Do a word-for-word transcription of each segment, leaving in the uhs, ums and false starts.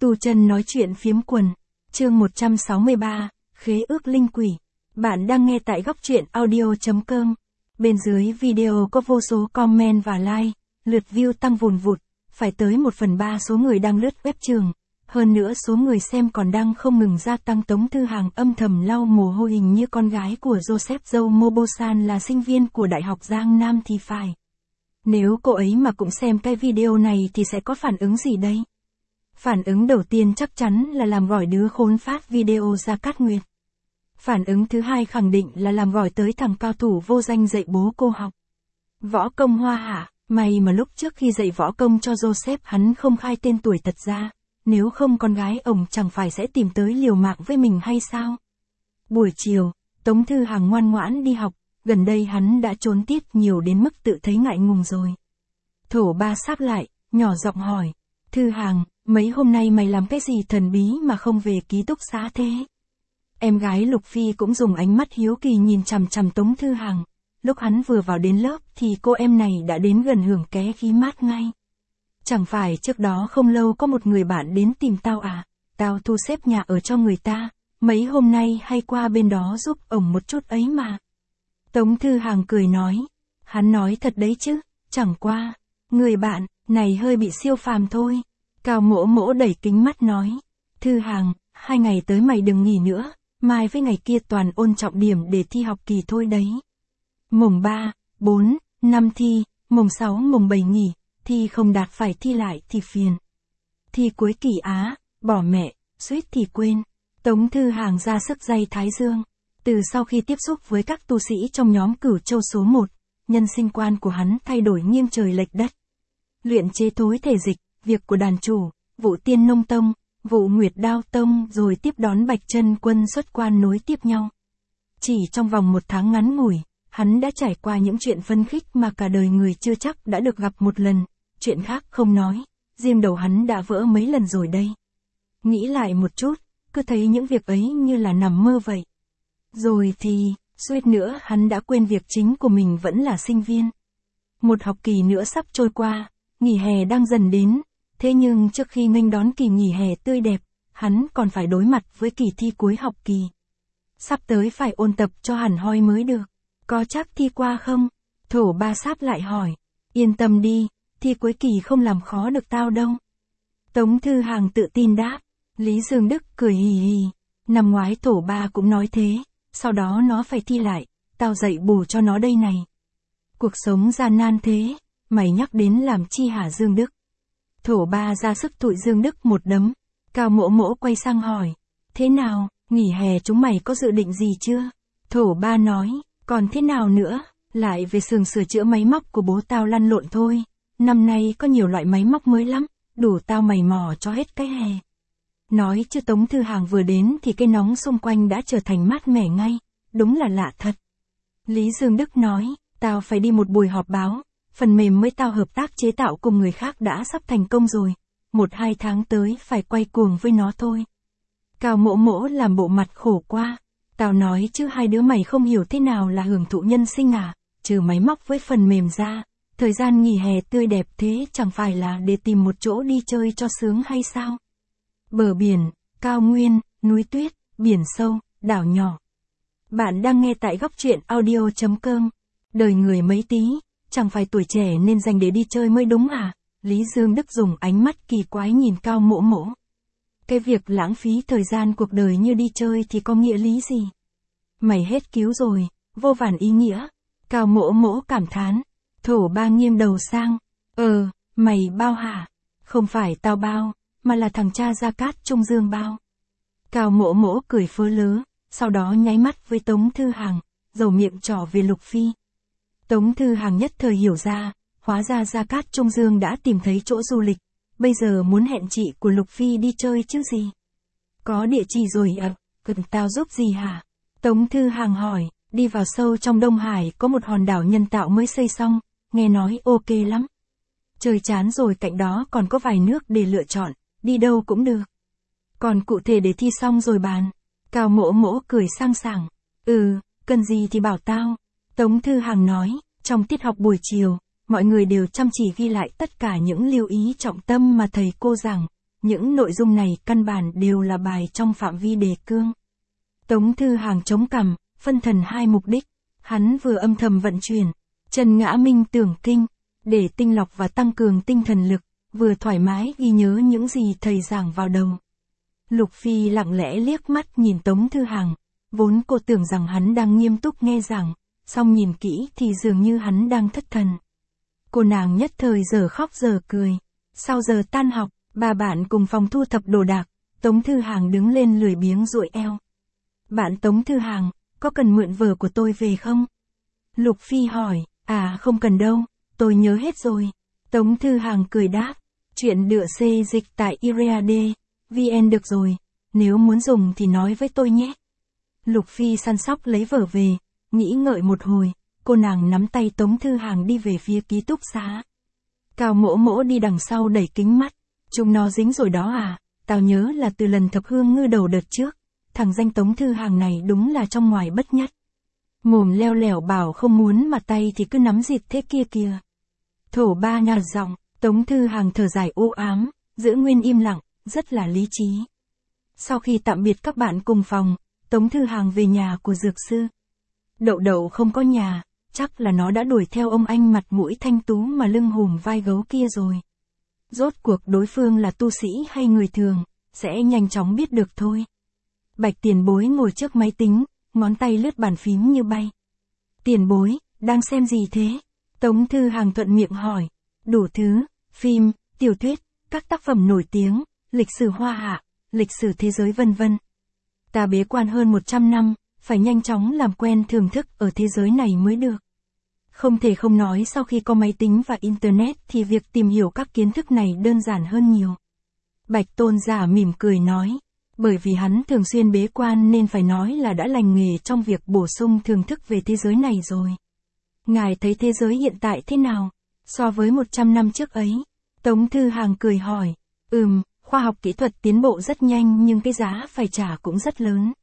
Tu chân nói chuyện phiếm quần. Chương một trăm sáu mươi ba, khế ước linh quỷ. Bạn đang nghe tại góc truyện audio chấm com. Bên dưới video có vô số comment và like, lượt view tăng vùn vụt, phải tới một phần ba số người đang lướt web trường. Hơn nữa số người xem còn đang không ngừng gia tăng. Tống Thư Hàng âm thầm lau mồ hôi, hình như con gái của Joseph Dâu Mobosan là sinh viên của Đại học Giang Nam thì phải. Nếu cô ấy mà cũng xem cái video này thì sẽ có phản ứng gì đây? Phản ứng đầu tiên chắc chắn là làm gọi đứa khốn phát video ra Cát Nguyệt. Phản ứng thứ hai khẳng định là làm gọi tới thằng cao thủ vô danh dạy bố cô học võ công Hoa hả? May mà lúc trước khi dạy võ công cho Joseph hắn không khai tên tuổi thật ra, nếu không con gái ổng chẳng phải sẽ tìm tới liều mạng với mình hay sao? Buổi chiều, Tống Thư Hàng ngoan ngoãn đi học, gần đây hắn đã trốn tiết nhiều đến mức tự thấy ngại ngùng rồi. Thổ Ba sáp lại, nhỏ giọng hỏi, Thư Hàng, mấy hôm nay mày làm cái gì thần bí mà không về ký túc xá thế? Em gái Lục Phi cũng dùng ánh mắt hiếu kỳ nhìn chằm chằm Tống Thư Hàng. Lúc hắn vừa vào đến lớp thì cô em này đã đến gần hưởng ké khí mát ngay. Chẳng phải trước đó không lâu có một người bạn đến tìm tao à, tao thu xếp nhà ở cho người ta, mấy hôm nay hay qua bên đó giúp ổng một chút ấy mà. Tống Thư Hàng cười nói, hắn nói thật đấy chứ, chẳng qua, người bạn này hơi bị siêu phàm thôi. Cao Mỗ Mỗ đẩy kính mắt nói, Thư Hàng, hai ngày tới mày đừng nghỉ nữa, mai với ngày kia toàn ôn trọng điểm để thi học kỳ thôi đấy. Mùng ba, bốn, năm thi, mùng sáu mùng bảy nghỉ, thi không đạt phải thi lại thì phiền. Thi cuối kỳ á, bỏ mẹ, suýt thì quên. Tống Thư Hàng ra sức day thái dương. Từ sau khi tiếp xúc với các tu sĩ trong nhóm Cửu Châu số một, nhân sinh quan của hắn thay đổi nghiêng trời lệch đất. Luyện chế thối thể dịch, việc của đàn chủ, vụ Tiên Nông Tông, vụ Nguyệt Đao Tông rồi tiếp đón Bạch Chân Quân xuất quan nối tiếp nhau. Chỉ trong vòng một tháng ngắn ngủi, hắn đã trải qua những chuyện phấn khích mà cả đời người chưa chắc đã được gặp một lần. Chuyện khác không nói, riêng đầu hắn đã vỡ mấy lần rồi đây. Nghĩ lại một chút, cứ thấy những việc ấy như là nằm mơ vậy. Rồi thì, suýt nữa hắn đã quên việc chính của mình vẫn là sinh viên. Một học kỳ nữa sắp trôi qua, nghỉ hè đang dần đến, thế nhưng trước khi nghênh đón kỳ nghỉ hè tươi đẹp, hắn còn phải đối mặt với kỳ thi cuối học kỳ. Sắp tới phải ôn tập cho hẳn hoi mới được, có chắc thi qua không? Thổ Ba sáp lại hỏi, yên tâm đi, thi cuối kỳ không làm khó được tao đâu. Tống Thư Hàng tự tin đáp. Lý Dương Đức cười hì hì, năm ngoái Thổ Ba cũng nói thế, sau đó nó phải thi lại, tao dạy bù cho nó đây này. Cuộc sống gian nan thế, mày nhắc đến làm chi hả Dương Đức? Thổ Ba ra sức thụi Dương Đức một đấm. Cao Mỗ Mỗ quay sang hỏi, thế nào, nghỉ hè chúng mày có dự định gì chưa? Thổ Ba nói, còn thế nào nữa, lại về xưởng sửa chữa máy móc của bố tao lăn lộn thôi. Năm nay có nhiều loại máy móc mới lắm, đủ tao mày mò cho hết cái hè. Nói chứ Tống Thư Hàng vừa đến thì cái nóng xung quanh đã trở thành mát mẻ ngay, đúng là lạ thật. Lý Dương Đức nói, tao phải đi một buổi họp báo, phần mềm mới tao hợp tác chế tạo cùng người khác đã sắp thành công rồi, một hai tháng tới phải quay cuồng với nó thôi. Cao Mỗ Mỗ làm bộ mặt khổ qua, tao nói chứ hai đứa mày không hiểu thế nào là hưởng thụ nhân sinh à, trừ máy móc với phần mềm ra, thời gian nghỉ hè tươi đẹp thế chẳng phải là để tìm một chỗ đi chơi cho sướng hay sao? Bờ biển, cao nguyên, núi tuyết, biển sâu, đảo nhỏ. Bạn đang nghe tại góc truyện audio chấm com. Đời người mấy tí, chẳng phải tuổi trẻ nên dành để đi chơi mới đúng à? Lý Dương Đức dùng ánh mắt kỳ quái nhìn Cao Mỗ Mỗ. Cái việc lãng phí thời gian cuộc đời như đi chơi thì có nghĩa lý gì? Mày hết cứu rồi, vô vàn ý nghĩa. Cao Mỗ Mỗ cảm thán. Thổ Ba nghiêng đầu sang. Ờ, mày bao hả? Không phải tao bao, mà là thằng cha Gia Cát Trung Dương bao. Cao Mỗ Mỗ cười phớ lớ, sau đó nháy mắt với Tống Thư Hàng, dầu miệng trỏ về Lục Phi. Tống Thư Hàng nhất thời hiểu ra, hóa ra Gia Cát Trung Dương đã tìm thấy chỗ du lịch, bây giờ muốn hẹn chị của Lục Phi đi chơi chứ gì. Có địa chỉ rồi ạ, cần tao giúp gì hả? Tống Thư Hàng hỏi, đi vào sâu trong Đông Hải có một hòn đảo nhân tạo mới xây xong, nghe nói ok lắm. Chơi chán rồi cạnh đó còn có vài nước để lựa chọn, đi đâu cũng được. Còn cụ thể để thi xong rồi bàn. Cao Mỗ Mỗ cười sang sảng. Ừ, cần gì thì bảo tao. Tống Thư Hàng nói, trong tiết học buổi chiều, mọi người đều chăm chỉ ghi lại tất cả những lưu ý trọng tâm mà thầy cô giảng. những nội dung này căn bản đều là bài trong phạm vi đề cương. Tống Thư Hàng chống cằm, phân thần hai mục đích, hắn vừa âm thầm vận chuyển Trần Ngã Minh Tưởng Kinh, để tinh lọc và tăng cường tinh thần lực, vừa thoải mái ghi nhớ những gì thầy giảng vào đầu. Lục Phi lặng lẽ liếc mắt nhìn Tống Thư Hàng, vốn cô tưởng rằng hắn đang nghiêm túc nghe giảng, song nhìn kỹ thì dường như hắn đang thất thần. Cô nàng nhất thời giờ khóc giờ cười. Sau giờ tan học, bà bạn cùng phòng thu thập đồ đạc, Tống Thư Hàng đứng lên lười biếng duỗi eo. Bạn Tống Thư Hàng, có cần mượn vở của tôi về không? Lục Phi hỏi, à không cần đâu, tôi nhớ hết rồi. Tống Thư Hàng cười đáp, chuyện đựa xê dịch tại Iriade, vê en được rồi, nếu muốn dùng thì nói với tôi nhé. Lục Phi săn sóc lấy vở về, nghĩ ngợi một hồi, cô nàng nắm tay Tống Thư Hàng đi về phía ký túc xá. Cao Mỗ Mỗ đi đằng sau đẩy kính mắt, chúng nó dính rồi đó à, tao nhớ là từ lần thập hương ngư đầu đợt trước, thằng danh Tống Thư Hàng này đúng là trong ngoài bất nhất. Mồm leo lẻo bảo không muốn mà tay thì cứ nắm dịt thế kia kìa. Thổ ba nhạt giọng, Tống Thư Hàng thở dài u ám, giữ nguyên im lặng, rất là lý trí. Sau khi tạm biệt các bạn cùng phòng, Tống Thư Hàng về nhà của dược sư. Đậu Đậu không có nhà, chắc là nó đã đuổi theo ông anh mặt mũi thanh tú mà lưng hùm vai gấu kia rồi. Rốt cuộc đối phương là tu sĩ hay người thường, sẽ nhanh chóng biết được thôi. Bạch Tiền Bối ngồi trước máy tính, ngón tay lướt bàn phím như bay. Tiền Bối, đang xem gì thế? Tống Thư Hàng thuận miệng hỏi. Đủ thứ, phim, tiểu thuyết, các tác phẩm nổi tiếng, lịch sử hoa hạ, lịch sử thế giới vân vân. Ta bế quan hơn một trăm năm, phải nhanh chóng làm quen thưởng thức ở thế giới này mới được. Không thể không nói sau khi có máy tính và Internet thì việc tìm hiểu các kiến thức này đơn giản hơn nhiều. Bạch Tôn giả mỉm cười nói, bởi vì hắn thường xuyên bế quan nên phải nói là đã lành nghề trong việc bổ sung thưởng thức về thế giới này rồi. Ngài thấy thế giới hiện tại thế nào, so với một trăm năm trước ấy? Tống Thư Hàng cười hỏi, ừm, khoa học kỹ thuật tiến bộ rất nhanh nhưng cái giá phải trả cũng rất lớn.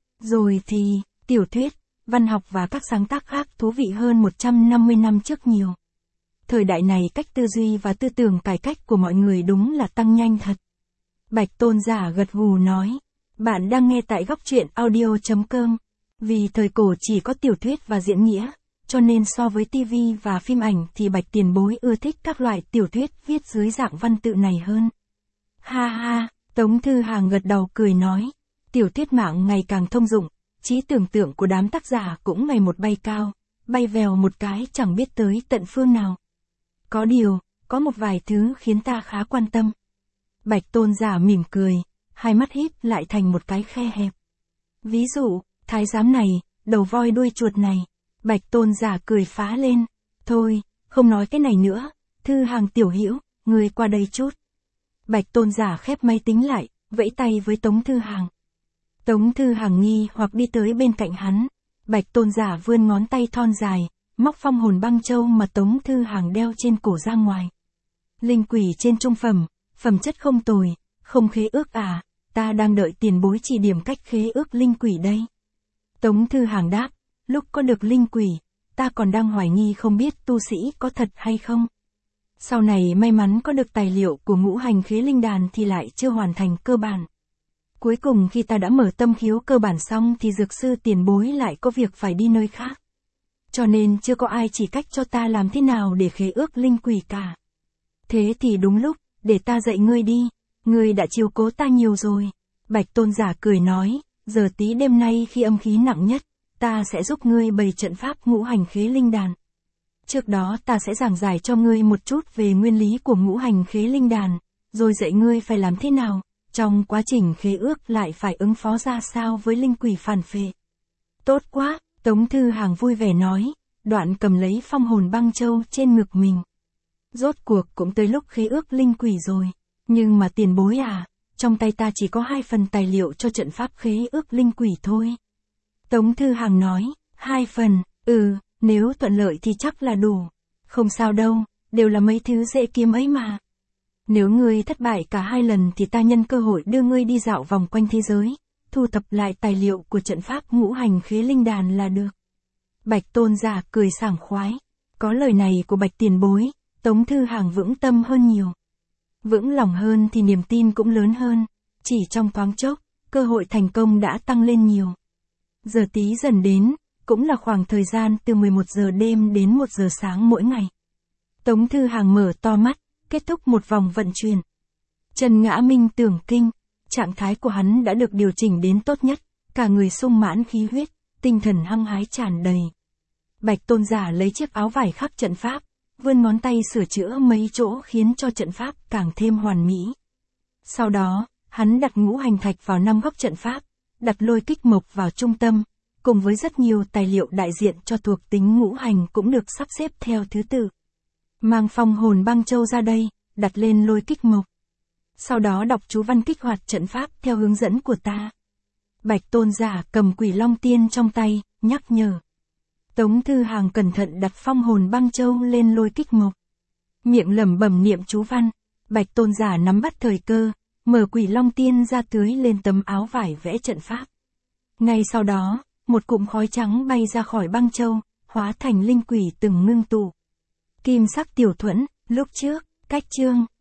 Rồi thì, tiểu thuyết, văn học và các sáng tác khác thú vị hơn một trăm năm mươi năm trước nhiều. Thời đại này cách tư duy và tư tưởng cải cách của mọi người đúng là tăng nhanh thật. Bạch Tôn giả gật gù nói, bạn đang nghe tại góc truyện audio chấm com. Vì thời cổ chỉ có tiểu thuyết và diễn nghĩa, cho nên so với tivi và phim ảnh thì Bạch Tiền Bối ưa thích các loại tiểu thuyết viết dưới dạng văn tự này hơn. Ha ha, Tống Thư Hàng gật đầu cười nói, tiểu thuyết mạng ngày càng thông dụng, trí tưởng tượng của đám tác giả cũng ngày một bay cao, bay vèo một cái chẳng biết tới tận phương nào. Có điều, có một vài thứ khiến ta khá quan tâm. Bạch Tôn giả mỉm cười, hai mắt híp lại thành một cái khe hẹp. Ví dụ, thái giám này, đầu voi đuôi chuột này. Bạch Tôn giả cười phá lên. Thôi, không nói cái này nữa, Thư Hàng tiểu hữu, người qua đây chút. Bạch Tôn giả khép máy tính lại, vẫy tay với Tống Thư Hàng. Tống Thư Hàng nghi hoặc đi tới bên cạnh hắn. Bạch Tôn giả vươn ngón tay thon dài, móc phong hồn băng châu mà Tống Thư Hàng đeo trên cổ ra ngoài. Linh quỷ trên trung phẩm, phẩm chất không tồi, không khế ước à, ta đang đợi tiền bối chỉ điểm cách khế ước linh quỷ đây. Tống Thư Hàng đáp, lúc có được linh quỷ, ta còn đang hoài nghi không biết tu sĩ có thật hay không. Sau này may mắn có được tài liệu của ngũ hành khế linh đàn thì lại chưa hoàn thành cơ bản. Cuối cùng khi ta đã mở tâm khiếu cơ bản xong thì dược sư tiền bối lại có việc phải đi nơi khác. Cho nên chưa có ai chỉ cách cho ta làm thế nào để khế ước linh quỷ cả. Thế thì đúng lúc, để ta dạy ngươi đi, ngươi đã chiếu cố ta nhiều rồi. Bạch Tôn giả cười nói, giờ tí đêm nay khi âm khí nặng nhất, ta sẽ giúp ngươi bày trận pháp ngũ hành khế linh đàn. Trước đó ta sẽ giảng giải cho ngươi một chút về nguyên lý của ngũ hành khế linh đàn, rồi dạy ngươi phải làm thế nào, trong quá trình khế ước lại phải ứng phó ra sao với linh quỷ phản phệ. Tốt quá, Tống Thư Hàng vui vẻ nói, đoạn cầm lấy phong hồn băng châu trên ngực mình. Rốt cuộc cũng tới lúc khế ước linh quỷ rồi, nhưng mà tiền bối à, trong tay ta chỉ có hai phần tài liệu cho trận pháp khế ước linh quỷ thôi. Tống Thư Hàng nói, hai phần, ừ, nếu thuận lợi thì chắc là đủ. Không sao đâu, đều là mấy thứ dễ kiếm ấy mà. Nếu ngươi thất bại cả hai lần thì ta nhân cơ hội đưa ngươi đi dạo vòng quanh thế giới, thu thập lại tài liệu của trận pháp ngũ hành khế linh đàn là được. Bạch Tôn giả cười sảng khoái. Có lời này của Bạch tiền bối, Tống Thư Hàng vững tâm hơn nhiều. Vững lòng hơn thì niềm tin cũng lớn hơn. Chỉ trong thoáng chốc, cơ hội thành công đã tăng lên nhiều. Giờ tí dần đến, cũng là khoảng thời gian từ mười một giờ đêm đến một giờ sáng mỗi ngày. Tống Thư Hàng mở to mắt, kết thúc một vòng vận chuyển. Trần Ngã Minh tưởng kinh, trạng thái của hắn đã được điều chỉnh đến tốt nhất, cả người sung mãn khí huyết, tinh thần hăng hái tràn đầy. Bạch Tôn Giả lấy chiếc áo vải khắc trận pháp, vươn ngón tay sửa chữa mấy chỗ khiến cho trận pháp càng thêm hoàn mỹ. Sau đó, hắn đặt ngũ hành thạch vào năm góc trận pháp, đặt lôi kích mộc vào trung tâm, cùng với rất nhiều tài liệu đại diện cho thuộc tính ngũ hành cũng được sắp xếp theo thứ tự. Mang phong hồn băng châu ra đây, đặt lên lôi kích mộc. Sau đó đọc chú văn kích hoạt trận pháp theo hướng dẫn của ta. Bạch Tôn Giả cầm Quỷ Long Tiên trong tay, nhắc nhở. Tống Thư Hàng cẩn thận đặt phong hồn băng châu lên lôi kích mộc. Miệng lẩm bẩm niệm chú văn, Bạch Tôn Giả nắm bắt thời cơ, mở Quỷ Long Tiên ra tưới lên tấm áo vải vẽ trận pháp. Ngay sau đó, một cụm khói trắng bay ra khỏi băng châu, hóa thành linh quỷ từng ngưng tụ. Kim sắc tiểu thuẫn, lúc trước, cách chương.